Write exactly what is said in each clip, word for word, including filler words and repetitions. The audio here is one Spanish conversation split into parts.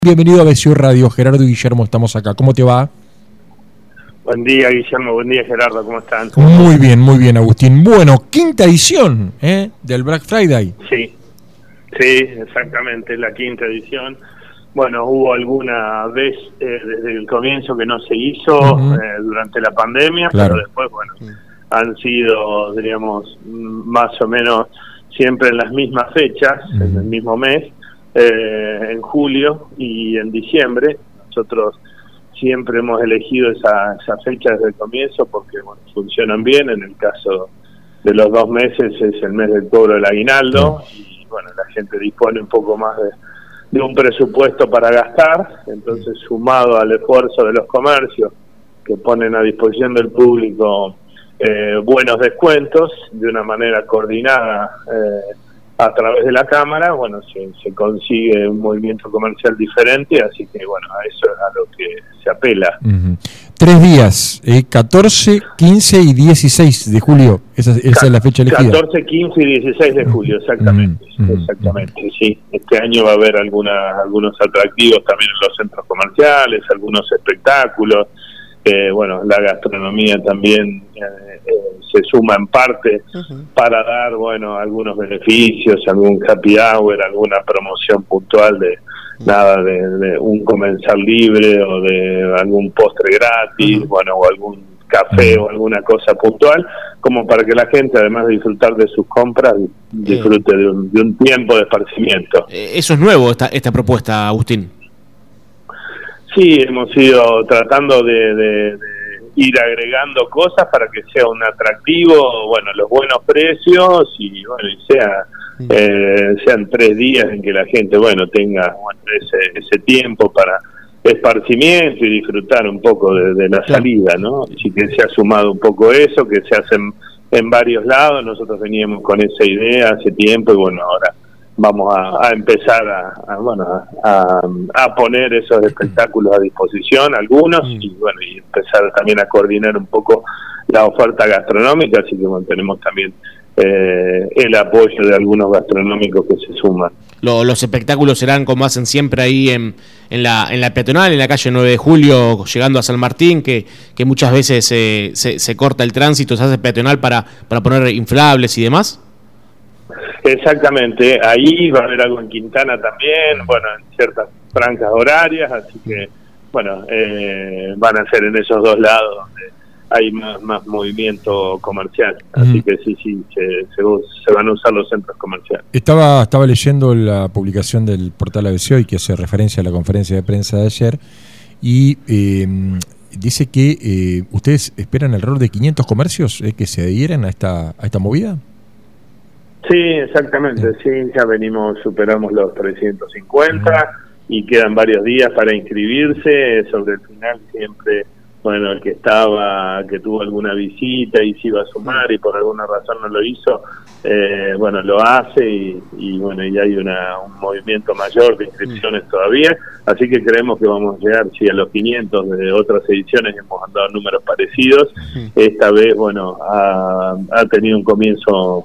Bienvenido a B C U Radio, Gerardo y Guillermo, estamos acá. ¿Cómo te va? Buen día, Guillermo, buen día, Gerardo, ¿cómo están? Muy bien, muy bien, Agustín. Bueno, quinta edición ¿eh? del Black Friday. Sí, sí, exactamente, la quinta edición. Bueno, hubo alguna vez eh, desde el comienzo que no se hizo uh-huh. eh, durante la pandemia, claro. Pero después, bueno, uh-huh. han sido, diríamos, más o menos siempre en las mismas fechas, uh-huh. en el mismo mes. Eh, en julio y en diciembre. Nosotros siempre hemos elegido esa, esa fecha desde el comienzo porque bueno, funcionan bien. En el caso de los dos meses es el mes del cobro del aguinaldo y bueno, la gente dispone un poco más de, de un presupuesto para gastar, entonces sumado al esfuerzo de los comercios que ponen a disposición del público eh, buenos descuentos de una manera coordinada eh, a través de la Cámara, bueno, se, se consigue un movimiento comercial diferente, así que bueno, a eso es a lo que se apela. Uh-huh. Tres días, eh, catorce, quince y dieciséis de julio, esa, esa Ca- es la fecha elegida. catorce, quince y dieciséis de julio, exactamente, uh-huh. exactamente, uh-huh. sí. Este año va a haber alguna, algunos atractivos también en los centros comerciales, algunos espectáculos, eh, bueno, la gastronomía también eh, eh, se suma en parte uh-huh. para dar, bueno, algunos beneficios, algún happy hour, alguna promoción puntual de uh-huh. nada de, de un comensal libre o de algún postre gratis, uh-huh. bueno, o algún café uh-huh. o alguna cosa puntual, como para que la gente, además de disfrutar de sus compras, disfrute uh-huh. de, un, de un tiempo de esparcimiento. Eso es nuevo, esta, esta propuesta, Agustín. Sí, hemos ido tratando de, de, de ir agregando cosas para que sea un atractivo, bueno, los buenos precios y bueno, y sea eh, sean tres días en que la gente, bueno, tenga bueno, ese, ese tiempo para esparcimiento y disfrutar un poco de, de la salida, ¿no? Así que se ha sumado un poco eso, que se hace en, en varios lados. Nosotros veníamos con esa idea hace tiempo y bueno, ahora vamos a, a empezar a, a bueno a, a poner esos espectáculos a disposición, algunos, y bueno, y empezar también a coordinar un poco la oferta gastronómica, así que bueno, tenemos también eh, el apoyo de algunos gastronómicos que se suman. Lo, los espectáculos serán como hacen siempre ahí en, en la en la peatonal, en la calle nueve de julio, llegando a San Martín, que, que muchas veces eh, se, se corta el tránsito, se hace peatonal para, para poner inflables y demás. Exactamente, ahí va a haber algo en Quintana también, bueno, en ciertas franjas horarias, así que, bueno, eh, van a ser en esos dos lados donde hay más, más movimiento comercial, así mm. que sí, sí, se, se, se van a usar los centros comerciales. Estaba estaba leyendo la publicación del portal A B C hoy que hace referencia a la conferencia de prensa de ayer y eh, dice que eh, ustedes esperan alrededor de quinientos comercios eh, que se adhieran a esta, a esta movida. Sí, exactamente, sí, ya venimos, superamos los trescientos cincuenta y quedan varios días para inscribirse. Sobre el final siempre, bueno, el que estaba, que tuvo alguna visita y se iba a sumar y por alguna razón no lo hizo, eh, bueno, lo hace y, y bueno, y hay una, un movimiento mayor de inscripciones todavía, así que creemos que vamos a llegar, sí, a los quinientos. De otras ediciones hemos andado números parecidos, esta vez, bueno, ha, ha tenido un comienzo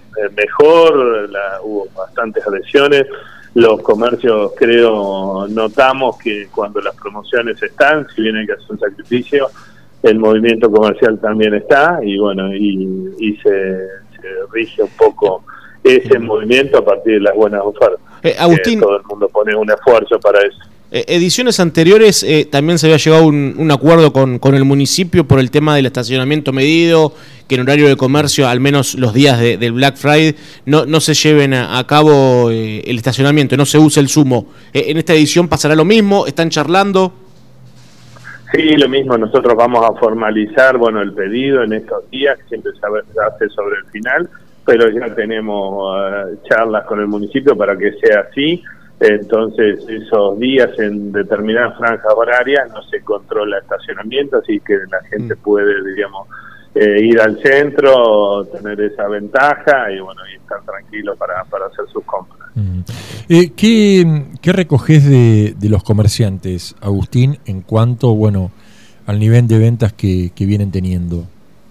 mejor, la, hubo bastantes adhesiones, los comercios creo notamos que cuando las promociones están, si bien hay que hacer un sacrificio, el movimiento comercial también está y bueno, y, y se, se rige un poco ese movimiento a partir de las buenas ofertas. Eh, Agustín, eh, todo el mundo pone un esfuerzo para eso. Eh, ediciones anteriores eh, también se había llegado a un, un acuerdo con, con el municipio por el tema del estacionamiento medido, que en horario de comercio, al menos los días de, del Black Friday, no, no se lleven a, a cabo eh, el estacionamiento, no se use el sumo. Eh, ¿En esta edición pasará lo mismo? ¿Están charlando? Sí, lo mismo. Nosotros vamos a formalizar, bueno, el pedido en estos días, siempre se hace sobre el final, pero ya tenemos uh, charlas con el municipio para que sea así. Entonces, esos días en determinadas franjas horarias no se controla estacionamiento, así que la gente puede, diríamos, eh, ir al centro, tener esa ventaja y bueno, y estar tranquilo para, para hacer sus compras. Mm. Eh, ¿qué, ¿Qué recoges de, de los comerciantes, Agustín, en cuanto, bueno, al nivel de ventas que, que vienen teniendo?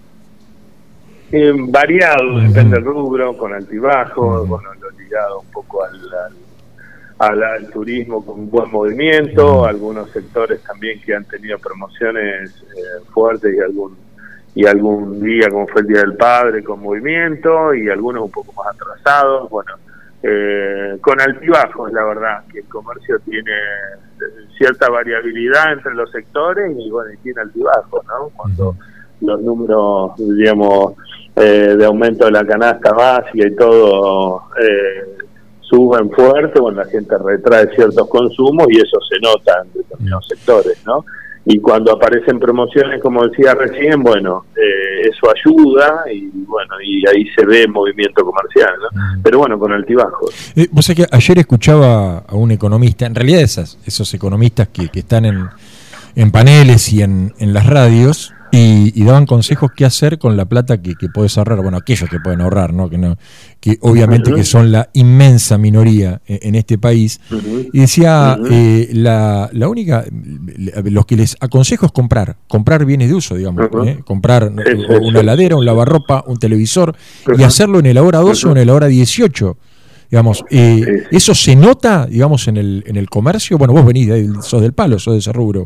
Eh, variado, uh-huh. Depende del rubro, con altibajos, uh-huh. bueno, lo ligado un poco al, al al, al turismo con buen movimiento, algunos sectores también que han tenido promociones eh, fuertes y algún y algún día como fue el Día del Padre con movimiento y algunos un poco más atrasados, bueno, eh, con altibajos, la verdad, que el comercio tiene cierta variabilidad entre los sectores y bueno, y tiene altibajos, ¿no? Cuando los números, digamos, eh, de aumento de la canasta básica y todo eh, suben fuerte, bueno, la gente retrae ciertos consumos y eso se nota en determinados sectores, ¿no? Y cuando aparecen promociones, como decía recién, bueno, eh, eso ayuda y bueno, y ahí se ve movimiento comercial, ¿no? Pero bueno, con altibajos. Eh, vos sabés que ayer escuchaba a un economista, en realidad esas, esos economistas que, que están en, en paneles y en, en las radios, y, y daban consejos qué hacer con la plata que, que podés ahorrar, bueno, aquellos que pueden ahorrar, ¿no? Que no, que obviamente uh-huh. que son la inmensa minoría en, en este país, uh-huh. y decía uh-huh. eh, la, la única, los que les aconsejo es comprar, comprar bienes de uso, digamos, uh-huh. ¿eh? comprar sí, sí, una heladera, un lavarropa, un televisor, uh-huh. y hacerlo en el hora doce uh-huh. o en el hora dieciocho. Digamos, eh, sí, sí. ¿eso se nota, digamos, en el, en el comercio? Bueno, vos venís, de, sos del palo, sos de ese rubro.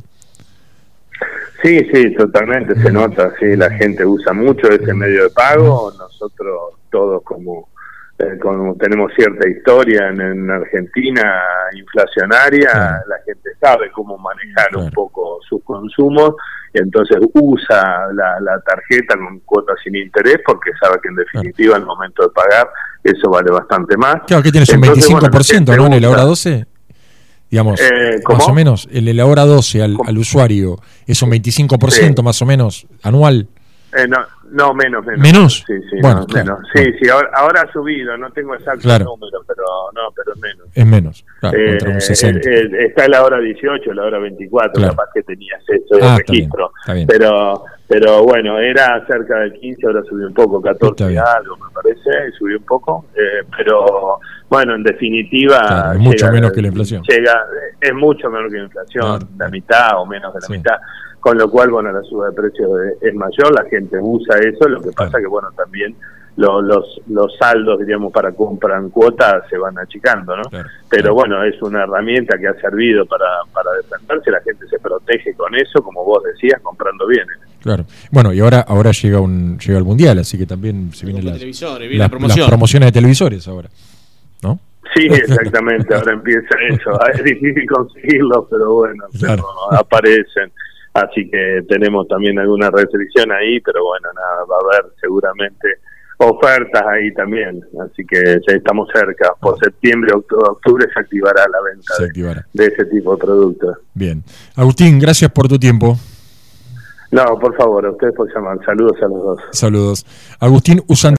Sí, sí, totalmente se nota, sí, la gente usa mucho ese medio de pago, nosotros todos como, eh, como tenemos cierta historia en, en Argentina inflacionaria, claro. la gente sabe cómo manejar claro. un poco sus consumos, y entonces usa la, la tarjeta con cuotas sin interés porque sabe que en definitiva claro. al momento de pagar eso vale bastante más. Claro, que tienes un entonces, veinticinco por ciento, bueno, ¿no? En la hora doce. Digamos, eh, más o menos, el, la hora doce al, al usuario es un veinticinco por ciento sí. más o menos anual. Eh, no, no, menos, menos. ¿Menos? Sí, sí, bueno, no, claro, menos. Sí, bueno. sí, ahora, ahora ha subido, no tengo exacto claro. el número, pero no, pero es menos. Es menos, claro, eh, contra un sesenta. Eh, eh, está la hora dieciocho, la hora veinticuatro, claro. capaz que tenías eso de ah, registro. Está bien, está bien. Pero pero bueno, era cerca del quince, ahora subió un poco, catorce y algo me parece, subió un poco, eh, pero bueno, en definitiva claro, es mucho llega, menos que la inflación. Llega, es mucho menos que la inflación, claro. la mitad o menos de la sí. mitad, con lo cual, bueno, la suba de precios es, es mayor, la gente usa eso, lo que pasa claro. que, bueno, también lo, los los saldos, diríamos, para comprar en cuotas se van achicando, ¿no? Claro, Pero claro. bueno, es una herramienta que ha servido para, para defenderse, la gente se protege con eso, como vos decías, comprando bienes. Claro. Bueno, y ahora ahora llega un llega el Mundial, así que también se vienen las, viene las, promoción. las promociones de televisores ahora, ¿no? Sí, exactamente, ahora empieza eso. Es difícil conseguirlo, pero bueno, claro. pero aparecen. Así que tenemos también alguna restricción ahí, pero bueno, nada, va a haber seguramente ofertas ahí también. Así que ya estamos cerca. Por septiembre, octubre, octubre se activará la venta de, de ese tipo de productos. Bien. Agustín, gracias por tu tiempo. No, por favor, a ustedes por llamar. Saludos a los dos. Saludos. Agustín Usant